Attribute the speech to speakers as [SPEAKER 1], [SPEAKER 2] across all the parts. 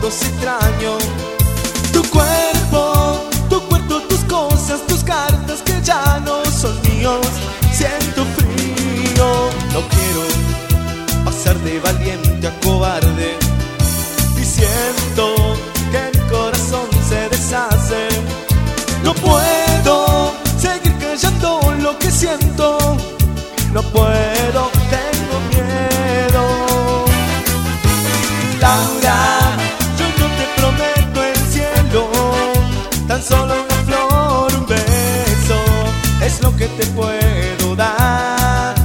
[SPEAKER 1] fotos extraño. Tu cuerpo, tus cosas, tus cartas que ya no son míos. Siento frío, no quiero pasar de valiente a cobarde. Y siento que mi corazón se deshace. No puedo seguir callando lo que siento. No puedo, tengo miedo. Laura, yo no te prometo el cielo, tan solo una flor, un beso, es lo que te puedo dar.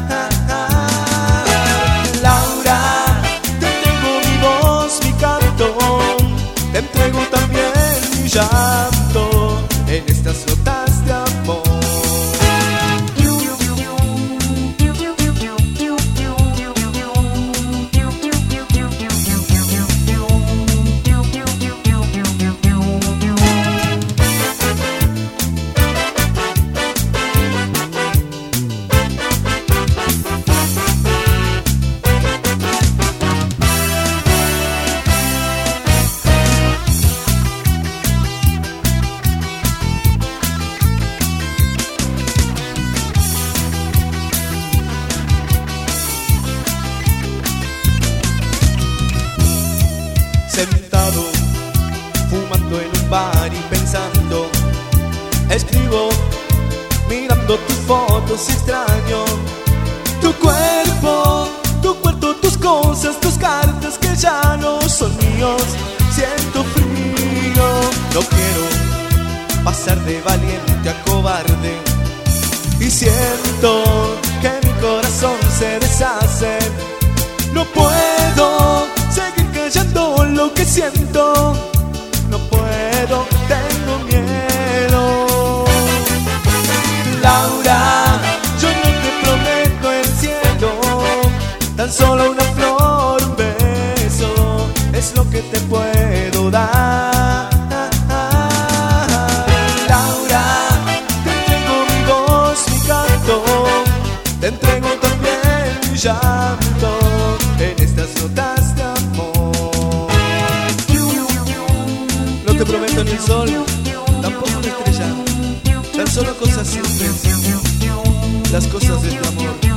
[SPEAKER 1] Laura, te entrego mi voz, mi canto, te entrego también mi llanto en estas notas de amor. Sentado, fumando en un bar y pensando, escribo, mirando tus fotos extraño. Tu cuerpo, tus cosas, tus cartas que ya no son míos. Siento frío, no quiero pasar de valiente a cobarde. Y siento que mi corazón se deshace. No puedo seguir callando lo que siento. No puedo, tengo miedo. Laura, yo no te prometo el cielo, tan solo una flor, un beso, es lo que te puedo dar. Laura, te entrego mi voz, mi canto, te entrego también mi llanto en estas notas de amor. No te prometo ni el sol, tampoco una estrella, tan solo cosas simples, las cosas de tu amor.